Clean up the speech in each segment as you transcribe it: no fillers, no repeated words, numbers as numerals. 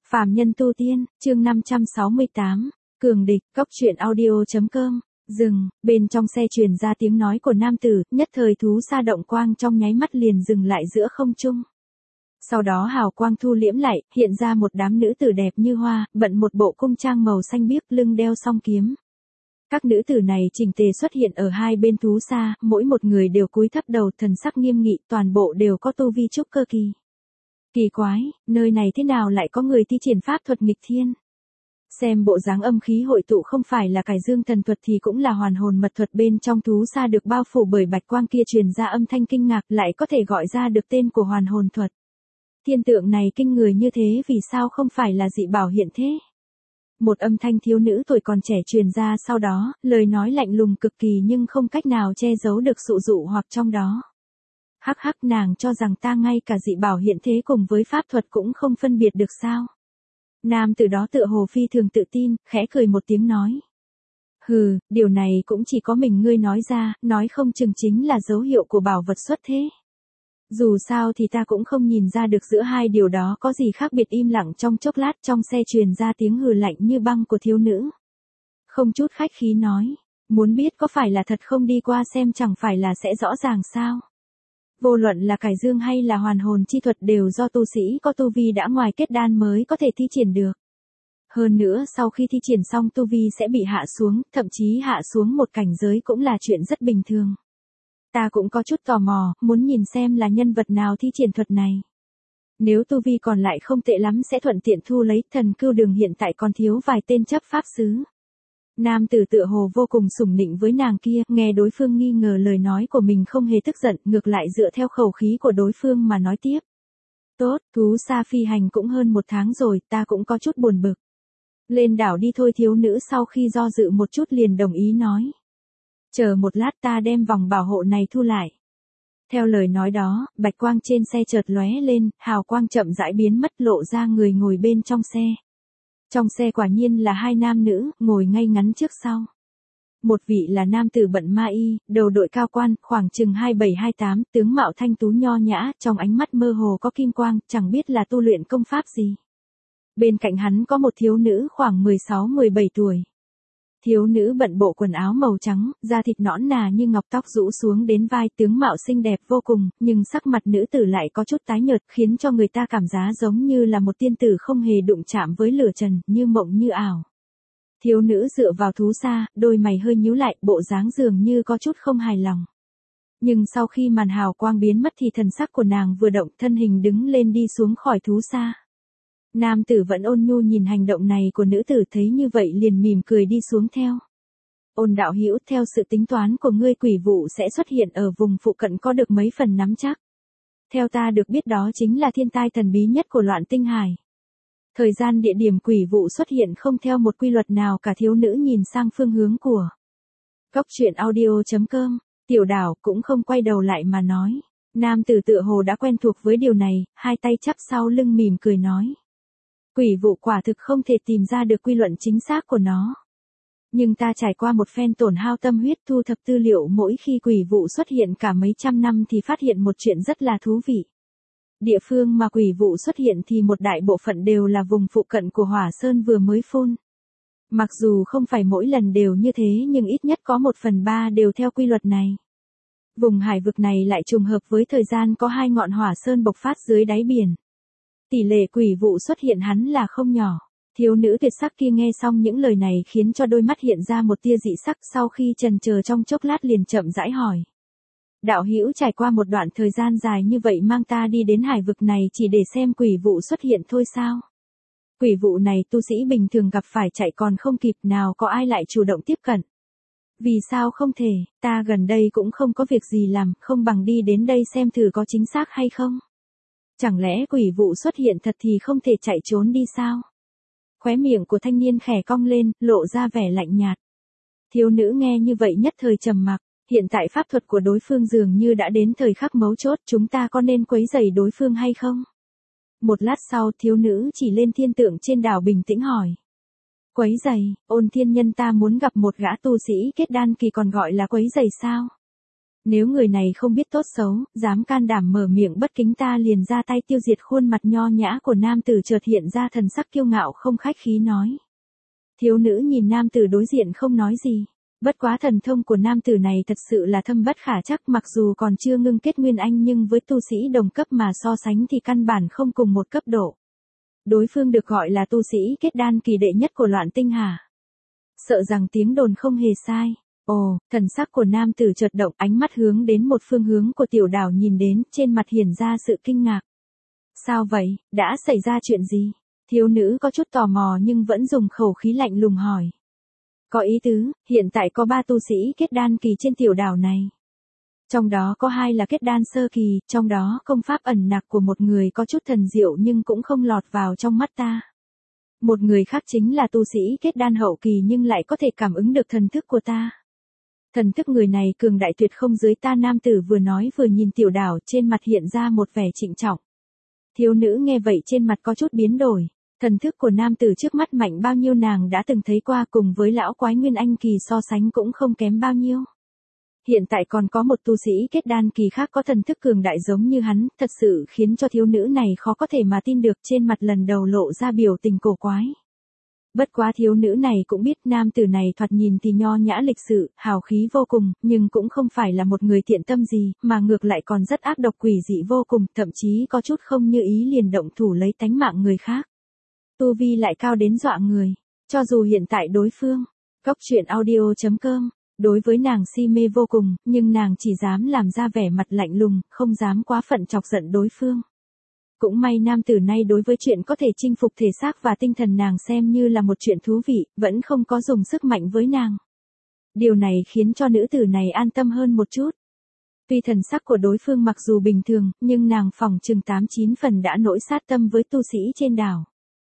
Phàm nhân tu tiên, chương 568, cường địch, cốc truyện audio.com, dừng, bên trong xe truyền ra tiếng nói của nam tử, nhất thời thú sa động quang trong nháy mắt liền dừng lại giữa không trung. Sau đó hào quang thu liễm lại, hiện ra một đám nữ tử đẹp như hoa, bận một bộ cung trang màu xanh biếc, lưng đeo song kiếm. Các nữ tử này chỉnh tề xuất hiện ở hai bên thú sa, mỗi một người đều cúi thấp đầu, thần sắc nghiêm nghị, toàn bộ đều có tu vi trúc cơ kỳ. Kỳ quái, nơi này thế nào lại có người thi triển pháp thuật nghịch thiên? Xem bộ dáng âm khí hội tụ không phải là cải dương thần thuật thì cũng là hoàn hồn mật thuật, bên trong thú sa được bao phủ bởi bạch quang kia truyền ra âm thanh kinh ngạc, lại có thể gọi ra được tên của hoàn hồn thuật. Thiên tượng này kinh người như thế vì sao không phải là dị bảo hiện thế? Một âm thanh thiếu nữ tuổi còn trẻ truyền ra sau đó, lời nói lạnh lùng cực kỳ nhưng không cách nào che giấu được sự dụ hoặc trong đó. Hắc hắc, nàng cho rằng ta ngay cả dị bảo hiện thế cùng với pháp thuật cũng không phân biệt được sao? Nam tử đó tựa hồ phi thường tự tin, khẽ cười một tiếng nói. Hừ, điều này cũng chỉ có mình ngươi nói ra, nói không chừng chính là dấu hiệu của bảo vật xuất thế. Dù sao thì ta cũng không nhìn ra được giữa hai điều đó có gì khác biệt. Im lặng trong chốc lát, trong xe truyền ra tiếng hừ lạnh như băng của thiếu nữ. Không chút khách khí nói, muốn biết có phải là thật không, đi qua xem chẳng phải là sẽ rõ ràng sao? Vô luận là cải dương hay là hoàn hồn chi thuật đều do tu sĩ có tu vi đã ngoài kết đan mới có thể thi triển được. Hơn nữa sau khi thi triển xong tu vi sẽ bị hạ xuống, thậm chí hạ xuống một cảnh giới cũng là chuyện rất bình thường. Ta cũng có chút tò mò, muốn nhìn xem là nhân vật nào thi triển thuật này. Nếu tu vi còn lại không tệ lắm sẽ thuận tiện thu lấy. Thần Cưu Đường hiện tại còn thiếu vài tên chấp pháp sứ. Nam tử tựa hồ vô cùng sủng nịnh với nàng kia, nghe đối phương nghi ngờ lời nói của mình không hề tức giận, ngược lại dựa theo khẩu khí của đối phương mà nói tiếp. Tốt, thú sa phi hành cũng hơn 1 tháng rồi, ta cũng có chút buồn bực. Lên đảo đi thôi. Thiếu nữ sau khi do dự một chút liền đồng ý nói. Chờ một lát, ta đem vòng bảo hộ này thu lại. Theo lời nói đó, bạch quang trên xe chợt lóe lên, hào quang chậm rãi biến mất, lộ ra người ngồi bên trong xe. Trong xe quả nhiên là hai nam nữ, ngồi ngay ngắn trước sau. Một vị là nam tử bận ma y, đầu đội cao quan, khoảng chừng 27-28, tướng mạo thanh tú nho nhã, trong ánh mắt mơ hồ có kim quang, chẳng biết là tu luyện công pháp gì. Bên cạnh hắn có một thiếu nữ khoảng 16-17 tuổi. Thiếu nữ bận bộ quần áo màu trắng, da thịt nõn nà như ngọc, tóc rũ xuống đến vai, tướng mạo xinh đẹp vô cùng, nhưng sắc mặt nữ tử lại có chút tái nhợt, khiến cho người ta cảm giác giống như là một tiên tử không hề đụng chạm với lửa trần, như mộng như ảo. Thiếu nữ dựa vào thú sa, đôi mày hơi nhíu lại, bộ dáng dường như có chút không hài lòng. Nhưng sau khi màn hào quang biến mất thì thần sắc của nàng vừa động, thân hình đứng lên đi xuống khỏi thú sa. Nam tử vẫn ôn nhu nhìn hành động này của nữ tử, thấy như vậy liền mỉm cười đi xuống theo. Ôn đạo hữu, theo sự tính toán của ngươi quỷ vụ sẽ xuất hiện ở vùng phụ cận có được mấy phần nắm chắc. Theo ta được biết đó chính là thiên tai thần bí nhất của loạn tinh hải. Thời gian địa điểm quỷ vụ xuất hiện không theo một quy luật nào cả. Thiếu nữ nhìn sang phương hướng của cốc truyện audio.com, tiểu đảo cũng không quay đầu lại mà nói. Nam tử tựa hồ đã quen thuộc với điều này, hai tay chắp sau lưng mỉm cười nói. Quỷ vụ quả thực không thể tìm ra được quy luật chính xác của nó. Nhưng ta trải qua một phen tổn hao tâm huyết thu thập tư liệu, mỗi khi quỷ vụ xuất hiện cả mấy trăm năm thì phát hiện một chuyện rất là thú vị. Địa phương mà quỷ vụ xuất hiện thì một đại bộ phận đều là vùng phụ cận của hỏa sơn vừa mới phun. Mặc dù không phải mỗi lần đều như thế nhưng ít nhất có 1/3 đều theo quy luật này. Vùng hải vực này lại trùng hợp với thời gian có 2 ngọn hỏa sơn bộc phát dưới đáy biển. Tỷ lệ quỷ vụ xuất hiện hắn là không nhỏ. Thiếu nữ tuyệt sắc kia nghe xong những lời này khiến cho đôi mắt hiện ra một tia dị sắc, sau khi chần chờ trong chốc lát liền chậm rãi hỏi. Đạo hữu trải qua một đoạn thời gian dài như vậy mang ta đi đến hải vực này chỉ để xem quỷ vụ xuất hiện thôi sao? Quỷ vụ này tu sĩ bình thường gặp phải chạy còn không kịp, nào có ai lại chủ động tiếp cận. Vì sao không thể, ta gần đây cũng không có việc gì làm, không bằng đi đến đây xem thử có chính xác hay không? Chẳng lẽ quỷ vụ xuất hiện thật thì không thể chạy trốn đi sao? Khóe miệng của thanh niên khẽ cong lên, lộ ra vẻ lạnh nhạt. Thiếu nữ nghe như vậy nhất thời trầm mặc, hiện tại pháp thuật của đối phương dường như đã đến thời khắc mấu chốt, chúng ta có nên quấy rầy đối phương hay không? Một lát sau, thiếu nữ chỉ lên thiên tượng trên đảo bình tĩnh hỏi. Quấy rầy, Ôn thiên nhân, ta muốn gặp một gã tu sĩ kết đan kỳ, còn gọi là quấy rầy sao? Nếu người này không biết tốt xấu, dám can đảm mở miệng bất kính ta liền ra tay tiêu diệt. Khuôn mặt nho nhã của nam tử chợt hiện ra thần sắc kiêu ngạo không khách khí nói. Thiếu nữ nhìn nam tử đối diện không nói gì. Bất quá thần thông của nam tử này thật sự là thâm bất khả trắc, mặc dù còn chưa ngưng kết nguyên anh nhưng với tu sĩ đồng cấp mà so sánh thì căn bản không cùng một cấp độ. Đối phương được gọi là tu sĩ kết đan kỳ đệ nhất của Loạn Tinh Hà. Sợ rằng tiếng đồn không hề sai. Ồ, thần sắc của nam tử chợt động, ánh mắt hướng đến một phương hướng của Tiểu Đào nhìn đến, trên mặt hiện ra sự kinh ngạc. Sao vậy, đã xảy ra chuyện gì? Thiếu nữ có chút tò mò nhưng vẫn dùng khẩu khí lạnh lùng hỏi. Có ý tứ, hiện tại có 3 tu sĩ kết đan kỳ trên tiểu đảo này. Trong đó có 2 là kết đan sơ kỳ, trong đó công pháp ẩn nặc của một người có chút thần diệu nhưng cũng không lọt vào trong mắt ta. Một người khác chính là tu sĩ kết đan hậu kỳ nhưng lại có thể cảm ứng được thần thức của ta. Thần thức người này cường đại tuyệt không dưới ta. Nam tử vừa nói vừa nhìn tiểu đảo, trên mặt hiện ra một vẻ trịnh trọng. Thiếu nữ nghe vậy trên mặt có chút biến đổi. Thần thức của nam tử trước mắt mạnh bao nhiêu nàng đã từng thấy qua, cùng với lão quái nguyên anh kỳ so sánh cũng không kém bao nhiêu. Hiện tại còn có một tu sĩ kết đan kỳ khác có thần thức cường đại giống như hắn, thật sự khiến cho thiếu nữ này khó có thể mà tin được, trên mặt lần đầu lộ ra biểu tình cổ quái. Bất quá thiếu nữ này cũng biết nam tử này thoạt nhìn thì nho nhã lịch sự, hào khí vô cùng, nhưng cũng không phải là một người thiện tâm gì, mà ngược lại còn rất ác độc quỷ dị vô cùng, thậm chí có chút không như ý liền động thủ lấy tánh mạng người khác. Tu vi lại cao đến dọa người, cho dù hiện tại đối phương, Goctruyện.audio.com, đối với nàng si mê vô cùng, nhưng nàng chỉ dám làm ra vẻ mặt lạnh lùng, không dám quá phận chọc giận đối phương. Cũng may nam tử này đối với chuyện có thể chinh phục thể xác và tinh thần nàng xem như là một chuyện thú vị, vẫn không có dùng sức mạnh với nàng. Điều này khiến cho nữ tử này an tâm hơn một chút. Tuy thần sắc của đối phương mặc dù bình thường, nhưng nàng phỏng chừng 8-9 phần đã nổi sát tâm với tu sĩ trên đảo.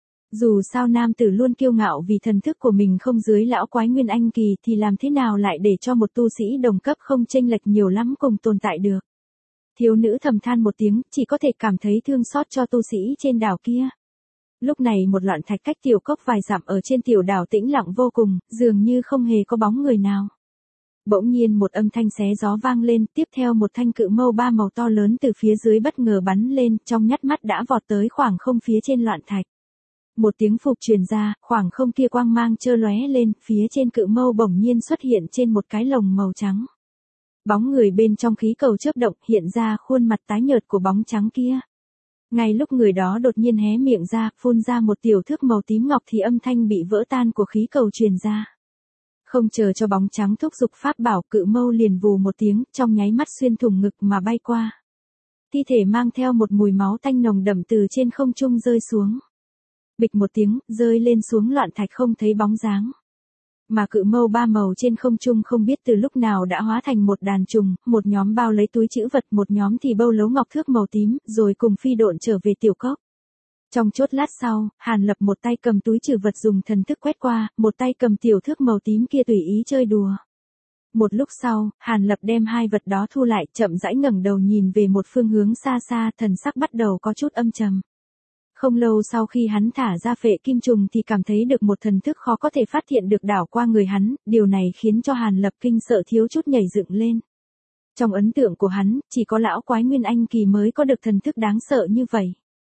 Dù sao nam tử luôn kiêu ngạo vì thần thức của mình không dưới lão quái nguyên anh kỳ thì làm thế nào lại để cho một tu sĩ đồng cấp không chênh lệch nhiều lắm cùng tồn tại được. Thiếu nữ thầm than một tiếng, chỉ có thể cảm thấy thương xót cho tu sĩ trên đảo kia. Lúc này một loạn thạch cách tiểu cốc vài dặm ở trên tiểu đảo tĩnh lặng vô cùng, dường như không hề có bóng người nào. Bỗng nhiên một âm thanh xé gió vang lên, tiếp theo một thanh cự mâu 3 màu to lớn từ phía dưới bất ngờ bắn lên, trong nhát mắt đã vọt tới khoảng không phía trên loạn thạch. Một tiếng phụp truyền ra, khoảng không kia quang mang chơ lóe lên, phía trên cự mâu bỗng nhiên xuất hiện trên một cái lồng màu trắng. Bóng người bên trong khí cầu chớp động, hiện ra khuôn mặt tái nhợt của bóng trắng kia. Ngay lúc người đó đột nhiên hé miệng ra, phun ra một tiểu thước màu tím ngọc thì âm thanh bị vỡ tan của khí cầu truyền ra. Không chờ cho bóng trắng thúc giục pháp bảo, cự mâu liền vù một tiếng, trong nháy mắt xuyên thủng ngực mà bay qua. Thi thể mang theo một mùi máu tanh nồng đậm từ trên không trung rơi xuống. Bịch một tiếng, rơi lên xuống loạn thạch không thấy bóng dáng. Mà cự mâu 3 màu trên không trung không biết từ lúc nào đã hóa thành một đàn trùng, một nhóm bao lấy túi trữ vật, một nhóm thì bâu lấu ngọc thước màu tím, rồi cùng phi độn trở về tiểu cốc. Trong chốt lát sau, Hàn Lập một tay cầm túi trữ vật dùng thần thức quét qua, một tay cầm tiểu thước màu tím kia tùy ý chơi đùa. Một lúc sau, Hàn Lập đem hai vật đó thu lại, chậm rãi ngẩng đầu nhìn về một phương hướng xa xa, thần sắc bắt đầu có chút âm trầm. Không lâu sau khi hắn thả ra phệ kim trùng thì cảm thấy được một thần thức khó có thể phát hiện được đảo qua người hắn, điều này khiến cho Hàn Lập kinh sợ thiếu chút nhảy dựng lên. Trong ấn tượng của hắn, chỉ có lão quái nguyên anh kỳ mới có được thần thức đáng sợ như vậy.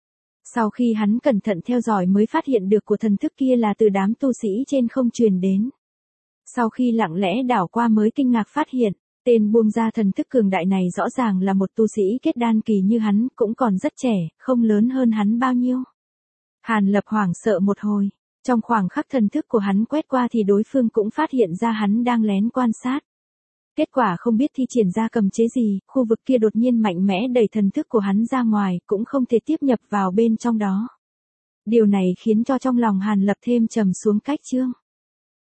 Sau khi hắn cẩn thận theo dõi mới phát hiện được của thần thức kia là từ đám tu sĩ trên không truyền đến. Sau khi lặng lẽ đảo qua mới kinh ngạc phát hiện, tên buông ra thần thức cường đại này rõ ràng là một tu sĩ kết đan kỳ như hắn, cũng còn rất trẻ, không lớn hơn hắn bao nhiêu. Hàn Lập hoảng sợ một hồi, trong khoảng khắc thần thức của hắn quét qua thì đối phương cũng phát hiện ra hắn đang lén quan sát. Kết quả không biết thi triển ra cầm chế gì, khu vực kia đột nhiên mạnh mẽ đẩy thần thức của hắn ra ngoài, cũng không thể tiếp nhập vào bên trong đó. Điều này khiến cho trong lòng Hàn Lập thêm trầm xuống cách chương.